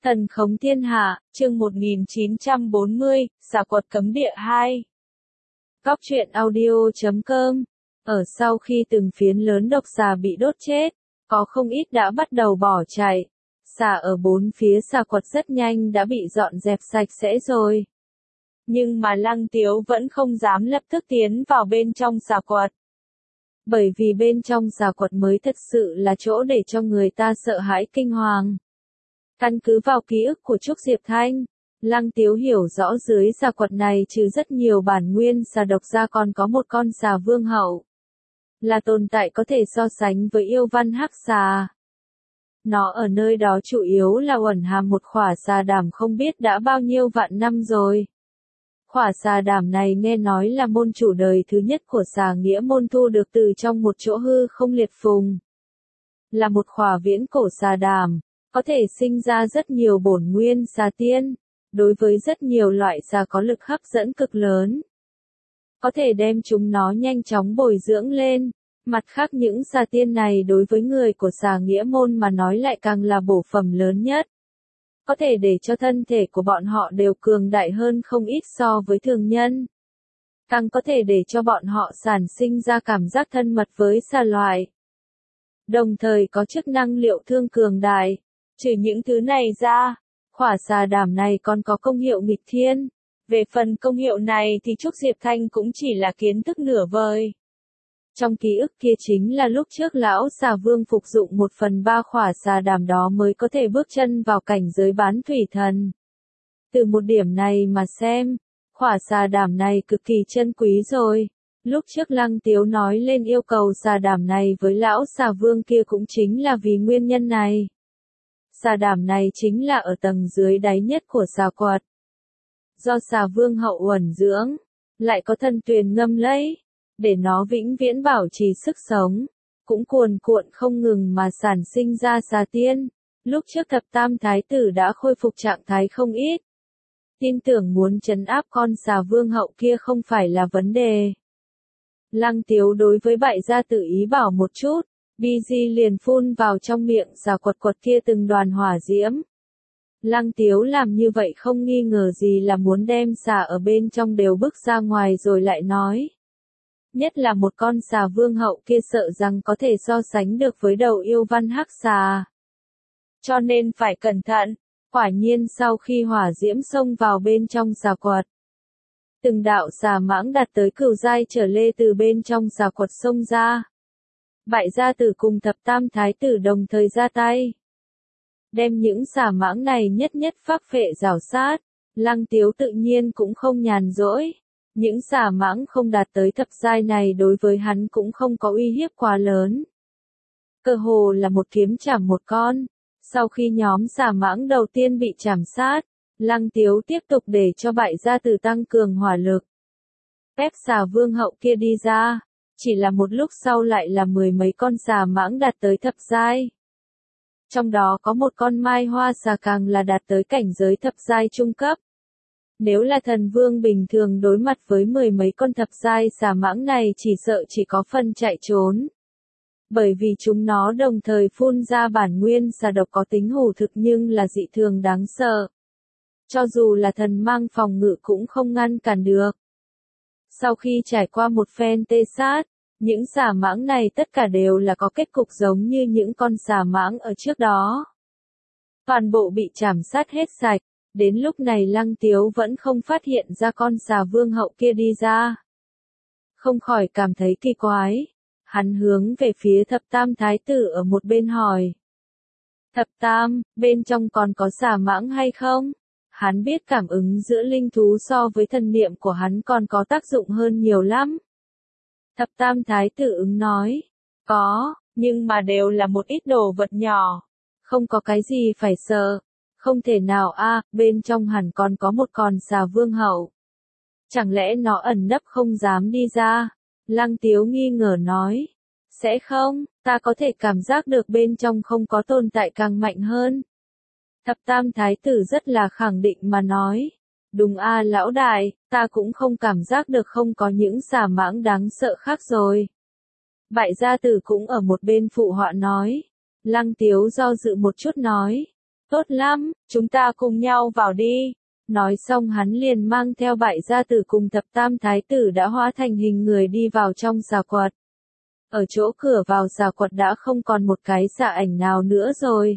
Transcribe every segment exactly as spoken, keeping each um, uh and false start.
Thần khống thiên hạ, chương một nghìn chín trăm bốn mươi, xà quật cấm địa hai. Góc truyện audio chấm com. Ở sau khi từng phiến lớn độc xà bị đốt chết, có không ít đã bắt đầu bỏ chạy. Xà ở bốn phía xà quật rất nhanh đã bị dọn dẹp sạch sẽ rồi. Nhưng mà Lăng Tiếu vẫn không dám lập tức tiến vào bên trong xà quật. Bởi vì bên trong xà quật mới thật sự là chỗ để cho người ta sợ hãi kinh hoàng. Căn cứ vào ký ức của Trúc Diệp Thanh, Lăng Tiếu hiểu rõ dưới xà quật này trừ rất nhiều bản nguyên xà độc ra còn có một con xà vương hậu. Là tồn tại có thể so sánh với yêu văn hắc xà. Nó ở nơi đó chủ yếu là uẩn hàm một khỏa xà đảm không biết đã bao nhiêu vạn năm rồi. Khỏa xà đảm này nghe nói là môn chủ đời thứ nhất của xà nghĩa môn thu được từ trong một chỗ hư không liệt phùng. Là một khỏa viễn cổ xà đảm, có thể sinh ra rất nhiều bổn nguyên xà tiên, đối với rất nhiều loại xà có lực hấp dẫn cực lớn. Có thể đem chúng nó nhanh chóng bồi dưỡng lên, mặt khác những xà tiên này đối với người của xà nghĩa môn mà nói lại càng là bổ phẩm lớn nhất. Có thể để cho thân thể của bọn họ đều cường đại hơn không ít so với thường nhân. Càng có thể để cho bọn họ sản sinh ra cảm giác thân mật với xà loại. Đồng thời có chức năng liệu thương cường đại. Trừ những thứ này ra, khỏa xà đảm này còn có công hiệu nghịch thiên. Về phần công hiệu này thì Trúc Diệp Thanh cũng chỉ là kiến thức nửa vời. Trong ký ức kia chính là lúc trước lão xà vương phục dụng một phần ba khỏa xà đảm đó mới có thể bước chân vào cảnh giới bán thủy thần. Từ một điểm này mà xem, khỏa xà đảm này cực kỳ chân quý rồi. Lúc trước Lăng Tiếu nói lên yêu cầu xà đảm này với lão xà vương kia cũng chính là vì nguyên nhân này. Xà đảm này chính là ở tầng dưới đáy nhất của xà quật. Do xà vương hậu uẩn dưỡng, lại có thần tuyền ngâm lấy, để nó vĩnh viễn bảo trì sức sống, cũng cuồn cuộn không ngừng mà sản sinh ra xà tiên. Lúc trước thập tam thái tử đã khôi phục trạng thái không ít. Tin tưởng muốn trấn áp con xà vương hậu kia không phải là vấn đề. Lăng Tiếu đối với bại gia tự ý bảo một chút. Bi Di liền phun vào trong miệng xà quật quật kia từng đoàn hỏa diễm. Lăng Tiếu làm như vậy không nghi ngờ gì là muốn đem xà ở bên trong đều bước ra ngoài rồi lại nói. Nhất là một con xà vương hậu kia sợ rằng có thể so sánh được với đầu yêu văn hắc xà. Cho nên phải cẩn thận, quả nhiên sau khi hỏa diễm xông vào bên trong xà quật. Từng đạo xà mãng đạt tới cửu giai trở lê từ bên trong xà quật xông ra. Bại gia tử cùng thập tam thái tử đồng thời ra tay. Đem những xà mãng này nhất nhất phác phệ rào sát. Lăng Tiếu tự nhiên cũng không nhàn rỗi. Những xà mãng không đạt tới thập giai này đối với hắn cũng không có uy hiếp quá lớn. Cơ hồ là một kiếm chảm một con. Sau khi nhóm xà mãng đầu tiên bị chảm sát, Lăng Tiếu tiếp tục để cho bại gia tử tăng cường hỏa lực. Phép xà vương hậu kia đi ra. Chỉ là một lúc sau lại là mười mấy con xà mãng đạt tới thập giai. Trong đó có một con mai hoa xà càng là đạt tới cảnh giới thập giai trung cấp. Nếu là thần vương bình thường đối mặt với mười mấy con thập giai xà mãng này chỉ sợ chỉ có phần chạy trốn. Bởi vì chúng nó đồng thời phun ra bản nguyên xà độc có tính hủ thực nhưng là dị thường đáng sợ. Cho dù là thần mang phòng ngự cũng không ngăn cản được. Sau khi trải qua một phen tê sát, những xà mãng này tất cả đều là có kết cục giống như những con xà mãng ở trước đó. Toàn bộ bị chảm sát hết sạch, đến lúc này Lăng Tiếu vẫn không phát hiện ra con xà vương hậu kia đi ra. Không khỏi cảm thấy kỳ quái, hắn hướng về phía thập tam thái tử ở một bên hỏi. Thập tam, bên trong còn có xà mãng hay không? Hắn biết cảm ứng giữa linh thú so với thần niệm của hắn còn có tác dụng hơn nhiều lắm. Thập tam thái tử ứng nói, có, nhưng mà đều là một ít đồ vật nhỏ, không có cái gì phải sợ, không thể nào a, à, bên trong hẳn còn có một con xà vương hậu. Chẳng lẽ nó ẩn nấp không dám đi ra? Lăng Tiếu nghi ngờ nói, sẽ không, ta có thể cảm giác được bên trong không có tồn tại càng mạnh hơn. Thập tam thái tử rất là khẳng định mà nói. Đúng a à, lão đại, ta cũng không cảm giác được không có những xà mãng đáng sợ khác rồi. Bại gia tử cũng ở một bên phụ họa nói. Lăng Tiếu do dự một chút nói. Tốt lắm, chúng ta cùng nhau vào đi. Nói xong hắn liền mang theo bại gia tử cùng thập tam thái tử đã hóa thành hình người đi vào trong xà quật. Ở chỗ cửa vào xà quật đã không còn một cái xà ảnh nào nữa rồi.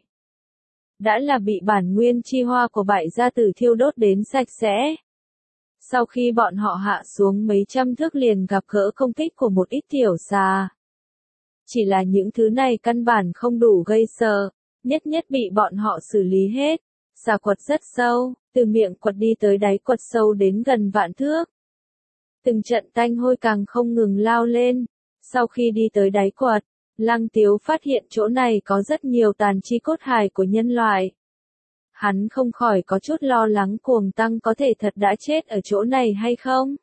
Đã là bị bản nguyên chi hoa của bại gia tử thiêu đốt đến sạch sẽ. Sau khi bọn họ hạ xuống mấy trăm thước liền gặp gỡ công kích của một ít tiểu xà. Chỉ là những thứ này căn bản không đủ gây sợ, nhất nhất bị bọn họ xử lý hết. Xà quật rất sâu, từ miệng quật đi tới đáy quật sâu đến gần vạn thước. Từng trận tanh hôi càng không ngừng lao lên. Sau khi đi tới đáy quật, Lăng Tiếu phát hiện chỗ này có rất nhiều tàn chi cốt hài của nhân loại. Hắn không khỏi có chút lo lắng Cuồng Tăng có thể thật đã chết ở chỗ này hay không.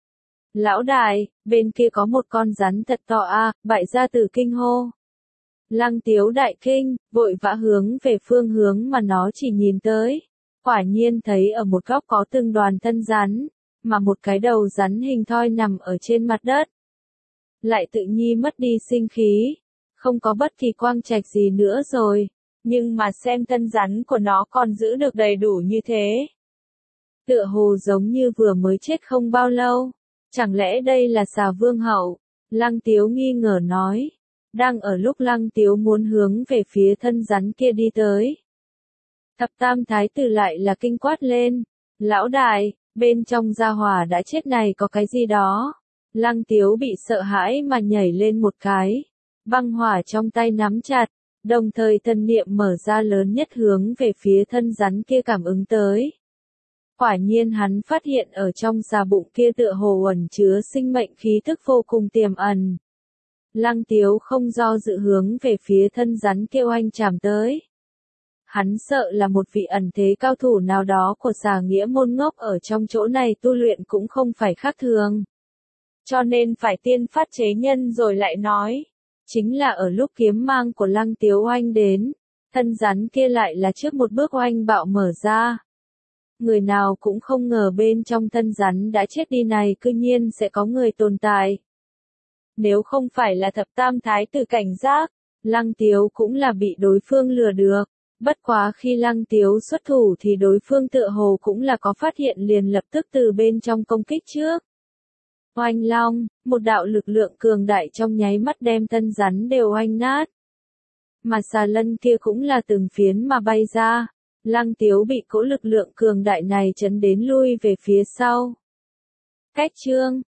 Lão đại, bên kia có một con rắn thật to a, à, bại gia tử kinh hô. Lăng Tiếu đại kinh, vội vã hướng về phương hướng mà nó chỉ nhìn tới. Quả nhiên thấy ở một góc có từng đoàn thân rắn, mà một cái đầu rắn hình thoi nằm ở trên mặt đất. Lại tự nhi mất đi sinh khí, không có bất kỳ quang trạch gì nữa rồi, nhưng mà xem thân rắn của nó còn giữ được đầy đủ như thế. Tựa hồ giống như vừa mới chết không bao lâu, chẳng lẽ đây là xà vương hậu? Lăng Tiếu nghi ngờ nói, đang ở lúc Lăng Tiếu muốn hướng về phía thân rắn kia đi tới. Thập tam thái tử lại là kinh quát lên, lão đại, bên trong gia hỏa đã chết này có cái gì đó. Lăng Tiếu bị sợ hãi mà nhảy lên một cái, băng hỏa trong tay nắm chặt, đồng thời thân niệm mở ra lớn nhất hướng về phía thân rắn kia cảm ứng tới. Quả nhiên hắn phát hiện ở trong xà bụng kia tựa hồ ẩn chứa sinh mệnh khí tức vô cùng tiềm ẩn. Lăng Tiếu không do dự hướng về phía thân rắn kia oanh chạm tới. Hắn sợ là một vị ẩn thế cao thủ nào đó của xà nghĩa môn ngốc ở trong chỗ này tu luyện cũng không phải khác thường. Cho nên phải tiên phát chế nhân rồi lại nói. Chính là ở lúc kiếm mang của Lăng Tiếu oanh đến, thân rắn kia lại là trước một bước oanh bạo mở ra. Người nào cũng không ngờ bên trong thân rắn đã chết đi này cư nhiên sẽ có người tồn tại. Nếu không phải là thập tam thái tử cảnh giác, Lăng Tiếu cũng là bị đối phương lừa được. Bất quá khi Lăng Tiếu xuất thủ thì đối phương tựa hồ cũng là có phát hiện liền lập tức từ bên trong công kích trước. Oanh long, một đạo lực lượng cường đại trong nháy mắt đem thân rắn đều oanh nát. Mà xà lân kia cũng là từng phiến mà bay ra. Lăng Tiếu bị cỗ lực lượng cường đại này chấn đến lui về phía sau. Cách chương